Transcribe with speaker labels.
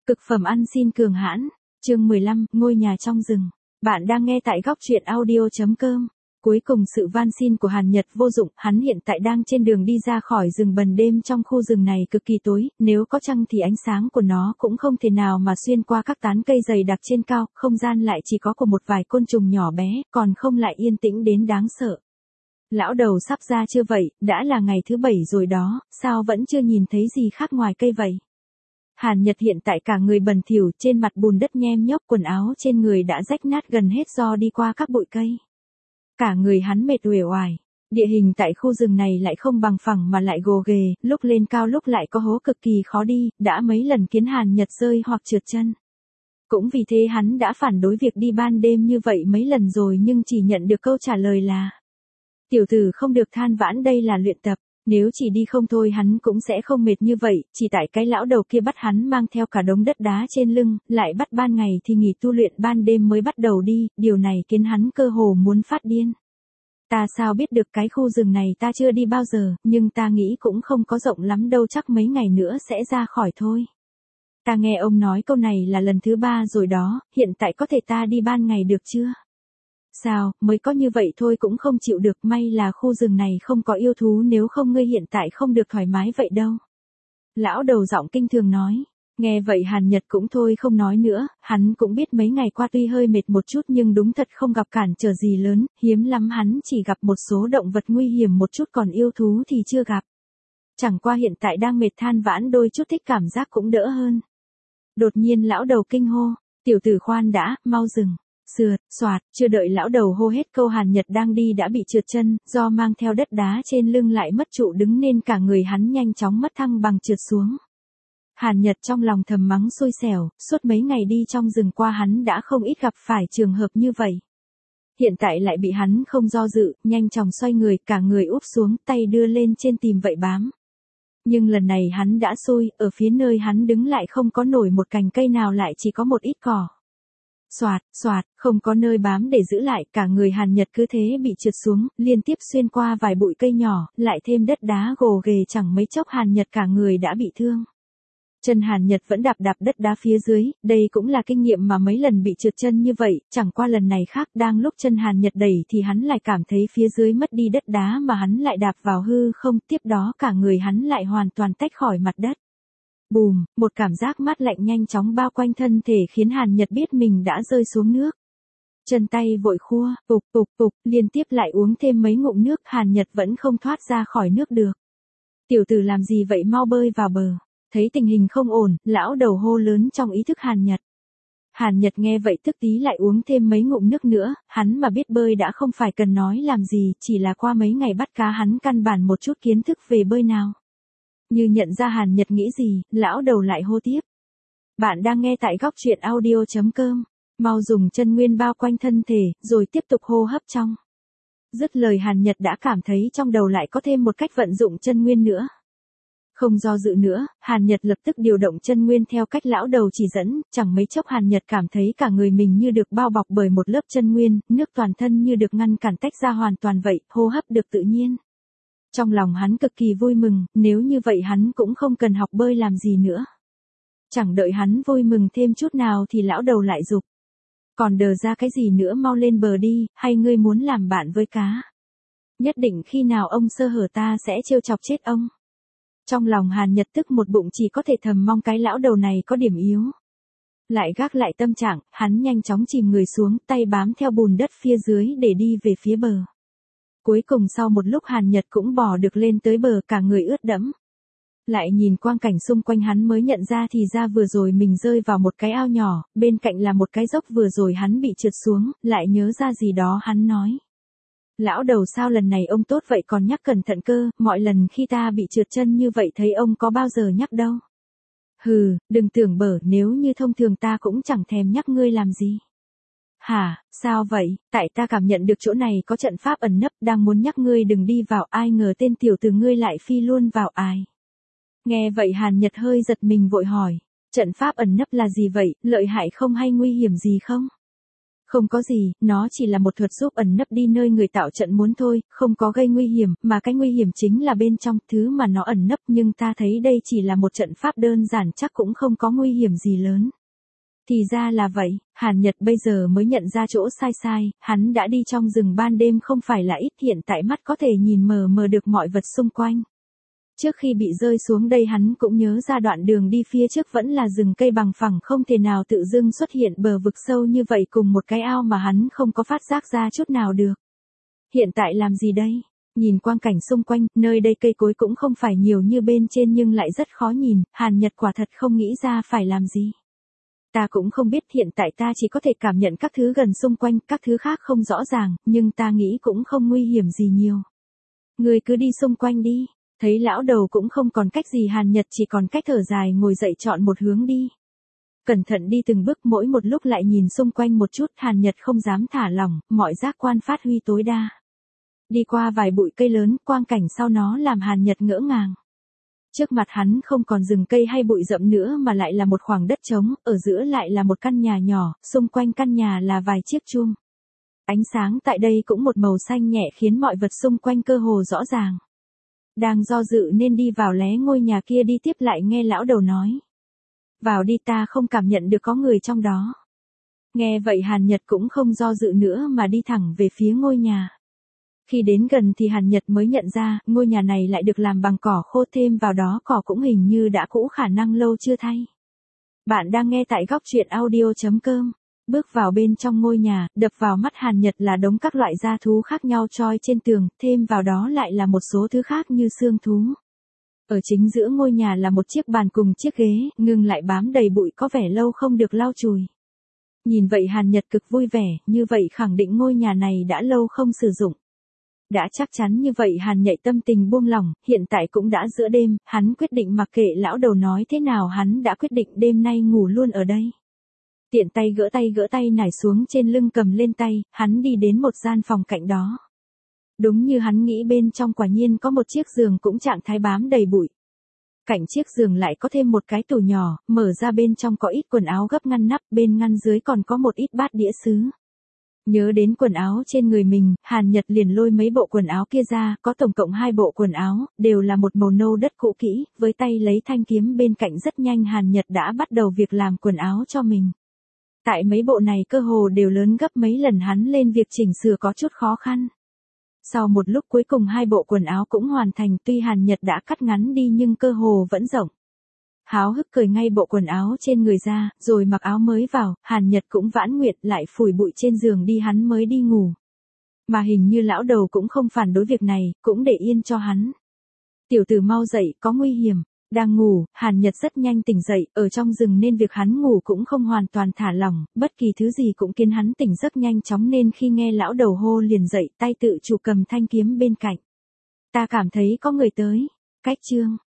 Speaker 1: Cực phẩm ăn xin cường hãn. Chương 15, ngôi nhà trong rừng. Bạn đang nghe tại góc truyện audio.com. Cuối cùng sự van xin của Hàn Nhật vô dụng, hắn hiện tại đang trên đường đi ra khỏi rừng bần đêm. Trong khu rừng này cực kỳ tối, nếu có trăng thì ánh sáng của nó cũng không thể nào mà xuyên qua các tán cây dày đặc trên cao, không gian lại chỉ có của một vài côn trùng nhỏ bé, còn không lại yên tĩnh đến đáng sợ. Lão đầu sắp ra chưa vậy, đã là ngày thứ 7 rồi đó, sao vẫn chưa nhìn thấy gì khác ngoài cây vậy? Hàn Nhật hiện tại cả người bẩn thỉu, trên mặt bùn đất nhem nhốc, quần áo trên người đã rách nát gần hết do đi qua các bụi cây. Cả người hắn mệt uể oải. Địa hình tại khu rừng này lại không bằng phẳng mà lại gồ ghề, lúc lên cao lúc lại có hố cực kỳ khó đi, đã mấy lần khiến Hàn Nhật rơi hoặc trượt chân. Cũng vì thế hắn đã phản đối việc đi ban đêm như vậy mấy lần rồi, nhưng chỉ nhận được câu trả lời là: tiểu tử không được than vãn, đây là luyện tập. Nếu chỉ đi không thôi hắn cũng sẽ không mệt như vậy, chỉ tại cái lão đầu kia bắt hắn mang theo cả đống đất đá trên lưng, lại bắt ban ngày thì nghỉ tu luyện, ban đêm mới bắt đầu đi, điều này khiến hắn cơ hồ muốn phát điên. Ta sao biết được, cái khu rừng này ta chưa đi bao giờ, nhưng ta nghĩ cũng không có rộng lắm đâu, chắc mấy ngày nữa sẽ ra khỏi thôi. Ta nghe ông nói câu này là lần thứ 3 rồi đó, hiện tại có thể ta đi ban ngày được chưa? Sao, mới có như vậy thôi cũng không chịu được, may là khu rừng này không có yêu thú, nếu không ngươi hiện tại không được thoải mái vậy đâu. Lão đầu giọng kinh thường nói. Nghe vậy Hàn Nhật cũng thôi không nói nữa, hắn cũng biết mấy ngày qua tuy hơi mệt một chút nhưng đúng thật không gặp cản trở gì lớn, hiếm lắm hắn chỉ gặp một số động vật nguy hiểm một chút, còn yêu thú thì chưa gặp. Chẳng qua hiện tại đang mệt than vãn đôi chút, thích cảm giác cũng đỡ hơn. Đột nhiên lão đầu kinh hô, tiểu tử khoan đã, mau dừng. Sượt, soạt, chưa đợi lão đầu hô hết câu Hàn Nhật đang đi đã bị trượt chân, do mang theo đất đá trên lưng lại mất trụ đứng nên cả người hắn nhanh chóng mất thăng bằng trượt xuống. Hàn Nhật trong lòng thầm mắng xui xẻo, suốt mấy ngày đi trong rừng qua hắn đã không ít gặp phải trường hợp như vậy. Hiện tại lại bị hắn không do dự, nhanh chóng xoay người, cả người úp xuống, tay đưa lên trên tìm vậy bám. Nhưng lần này hắn đã xui, ở phía nơi hắn đứng lại không có nổi một cành cây nào, lại chỉ có một ít cỏ. Soạt, soạt, không có nơi bám để giữ lại, cả người Hàn Nhật cứ thế bị trượt xuống, liên tiếp xuyên qua vài bụi cây nhỏ, lại thêm đất đá gồ ghề, chẳng mấy chốc Hàn Nhật cả người đã bị thương. Chân Hàn Nhật vẫn đạp đất đá phía dưới, đây cũng là kinh nghiệm mà mấy lần bị trượt chân như vậy, chẳng qua lần này khác, đang lúc chân Hàn Nhật đẩy thì hắn lại cảm thấy phía dưới mất đi đất đá mà hắn lại đạp vào hư không, tiếp đó cả người hắn lại hoàn toàn tách khỏi mặt đất. Bùm, một cảm giác mát lạnh nhanh chóng bao quanh thân thể khiến Hàn Nhật biết mình đã rơi xuống nước. Chân tay vội khua, liên tiếp lại uống thêm mấy ngụm nước, Hàn Nhật vẫn không thoát ra khỏi nước được. Tiểu tử làm gì vậy, mau bơi vào bờ. Thấy tình hình không ổn, lão đầu hô lớn trong ý thức Hàn Nhật. Hàn Nhật nghe vậy tức tí lại uống thêm mấy ngụm nước nữa, hắn mà biết bơi đã không phải cần nói làm gì, chỉ là qua mấy ngày bắt cá hắn căn bản một chút kiến thức về bơi nào. Như nhận ra Hàn Nhật nghĩ gì, lão đầu lại hô tiếp. Bạn đang nghe tại góc truyện audio.com, mau dùng chân nguyên bao quanh thân thể, rồi tiếp tục hô hấp trong. Dứt lời Hàn Nhật đã cảm thấy trong đầu lại có thêm một cách vận dụng chân nguyên nữa. Không do dự nữa, Hàn Nhật lập tức điều động chân nguyên theo cách lão đầu chỉ dẫn, chẳng mấy chốc Hàn Nhật cảm thấy cả người mình như được bao bọc bởi một lớp chân nguyên, nước toàn thân như được ngăn cản tách ra hoàn toàn vậy, hô hấp được tự nhiên. Trong lòng hắn cực kỳ vui mừng, nếu như vậy hắn cũng không cần học bơi làm gì nữa. Chẳng đợi hắn vui mừng thêm chút nào thì lão đầu lại giục. Còn đờ ra cái gì nữa, mau lên bờ đi, hay ngươi muốn làm bạn với cá? Nhất định khi nào ông sơ hở ta sẽ trêu chọc chết ông. Trong lòng Hàn Nhật tức một bụng chỉ có thể thầm mong cái lão đầu này có điểm yếu. Lại gác lại tâm trạng, hắn nhanh chóng chìm người xuống, tay bám theo bùn đất phía dưới để đi về phía bờ. Cuối cùng sau một lúc Hàn Nhật cũng bò được lên tới bờ, cả người ướt đẫm. Lại nhìn quang cảnh xung quanh hắn mới nhận ra thì ra vừa rồi mình rơi vào một cái ao nhỏ, bên cạnh là một cái dốc, vừa rồi hắn bị trượt xuống, lại nhớ ra gì đó hắn nói. Lão đầu sao lần này ông tốt vậy, còn nhắc cẩn thận cơ, mọi lần khi ta bị trượt chân như vậy thấy ông có bao giờ nhắc đâu. Hừ, đừng tưởng bở, nếu như thông thường ta cũng chẳng thèm nhắc ngươi làm gì. Hả, sao vậy, tại ta cảm nhận được chỗ này có trận pháp ẩn nấp, đang muốn nhắc ngươi đừng đi vào, ai ngờ tên tiểu tử ngươi lại phi luôn vào ai. Nghe vậy Hàn Nhật hơi giật mình vội hỏi, trận pháp ẩn nấp là gì vậy, lợi hại không hay nguy hiểm gì không? Không có gì, nó chỉ là một thuật giúp ẩn nấp đi nơi người tạo trận muốn thôi, không có gây nguy hiểm, mà cái nguy hiểm chính là bên trong, thứ mà nó ẩn nấp, nhưng ta thấy đây chỉ là một trận pháp đơn giản, chắc cũng không có nguy hiểm gì lớn. Thì ra là vậy, Hàn Nhật bây giờ mới nhận ra chỗ sai, hắn đã đi trong rừng ban đêm không phải là ít, hiện tại mắt có thể nhìn mờ mờ được mọi vật xung quanh. Trước khi bị rơi xuống đây hắn cũng nhớ ra đoạn đường đi phía trước vẫn là rừng cây bằng phẳng, không thể nào tự dưng xuất hiện bờ vực sâu như vậy cùng một cái ao mà hắn không có phát giác ra chút nào được. Hiện tại làm gì đây? Nhìn quang cảnh xung quanh, nơi đây cây cối cũng không phải nhiều như bên trên nhưng lại rất khó nhìn, Hàn Nhật quả thật không nghĩ ra phải làm gì. Ta cũng không biết, hiện tại ta chỉ có thể cảm nhận các thứ gần xung quanh, các thứ khác không rõ ràng, nhưng ta nghĩ cũng không nguy hiểm gì nhiều. Người cứ đi xung quanh đi. Thấy lão đầu cũng không còn cách gì, Hàn Nhật chỉ còn cách thở dài ngồi dậy chọn một hướng đi. Cẩn thận đi từng bước, mỗi một lúc lại nhìn xung quanh một chút, Hàn Nhật không dám thả lỏng, mọi giác quan phát huy tối đa. Đi qua vài bụi cây lớn, quang cảnh sau nó làm Hàn Nhật ngỡ ngàng. Trước mặt hắn không còn rừng cây hay bụi rậm nữa mà lại là một khoảng đất trống, ở giữa lại là một căn nhà nhỏ, xung quanh căn nhà là vài chiếc chuông. Ánh sáng tại đây cũng một màu xanh nhẹ khiến mọi vật xung quanh cơ hồ rõ ràng. Đang do dự nên đi vào lé ngôi nhà kia đi tiếp lại nghe lão đầu nói. Vào đi, ta không cảm nhận được có người trong đó. Nghe vậy Hàn Nhật cũng không do dự nữa mà đi thẳng về phía ngôi nhà. Khi đến gần thì Hàn Nhật mới nhận ra, ngôi nhà này lại được làm bằng cỏ khô, thêm vào đó cỏ cũng hình như đã cũ, khả năng lâu chưa thay. Bạn đang nghe tại góc truyện audio.com. Bước vào bên trong ngôi nhà, đập vào mắt Hàn Nhật là đống các loại gia thú khác nhau troi trên tường, thêm vào đó lại là một số thứ khác như xương thú. Ở chính giữa ngôi nhà là một chiếc bàn cùng chiếc ghế, ngừng lại bám đầy bụi, có vẻ lâu không được lau chùi. Nhìn vậy Hàn Nhật cực vui vẻ, như vậy khẳng định ngôi nhà này đã lâu không sử dụng. Đã chắc chắn như vậy Hàn Nhật tâm tình buông lỏng, hiện tại cũng đã giữa đêm, hắn quyết định mặc kệ lão đầu nói thế nào, hắn đã quyết định đêm nay ngủ luôn ở đây. Tiện tay gỡ tay nải xuống trên lưng cầm lên tay, hắn đi đến một gian phòng cạnh đó. Đúng như hắn nghĩ, bên trong quả nhiên có một chiếc giường cũng trạng thái bám đầy bụi. Cạnh chiếc giường lại có thêm một cái tủ nhỏ, mở ra bên trong có ít quần áo gấp ngăn nắp, bên ngăn dưới còn có một ít bát đĩa sứ. Nhớ đến quần áo trên người mình, Hàn Nhật liền lôi mấy bộ quần áo kia ra, có tổng cộng 2 bộ quần áo, đều là một màu nâu đất cũ kỹ, với tay lấy thanh kiếm bên cạnh, rất nhanh Hàn Nhật đã bắt đầu việc làm quần áo cho mình. Tại mấy bộ này cơ hồ đều lớn gấp mấy lần, hắn lên việc chỉnh sửa có chút khó khăn. Sau một lúc cuối cùng 2 bộ quần áo cũng hoàn thành, tuy Hàn Nhật đã cắt ngắn đi nhưng cơ hồ vẫn rộng. Háo hức cởi ngay bộ quần áo trên người ra, rồi mặc áo mới vào, Hàn Nhật cũng vãn nguyệt lại phủi bụi trên giường đi, hắn mới đi ngủ. Mà hình như lão đầu cũng không phản đối việc này, cũng để yên cho hắn. Tiểu tử mau dậy, có nguy hiểm. Đang ngủ, Hàn Nhật rất nhanh tỉnh dậy, ở trong rừng nên việc hắn ngủ cũng không hoàn toàn thả lỏng, bất kỳ thứ gì cũng khiến hắn tỉnh giấc nhanh chóng, nên khi nghe lão đầu hô liền dậy, tay tự chủ cầm thanh kiếm bên cạnh. Ta cảm thấy có người tới. Cách chương.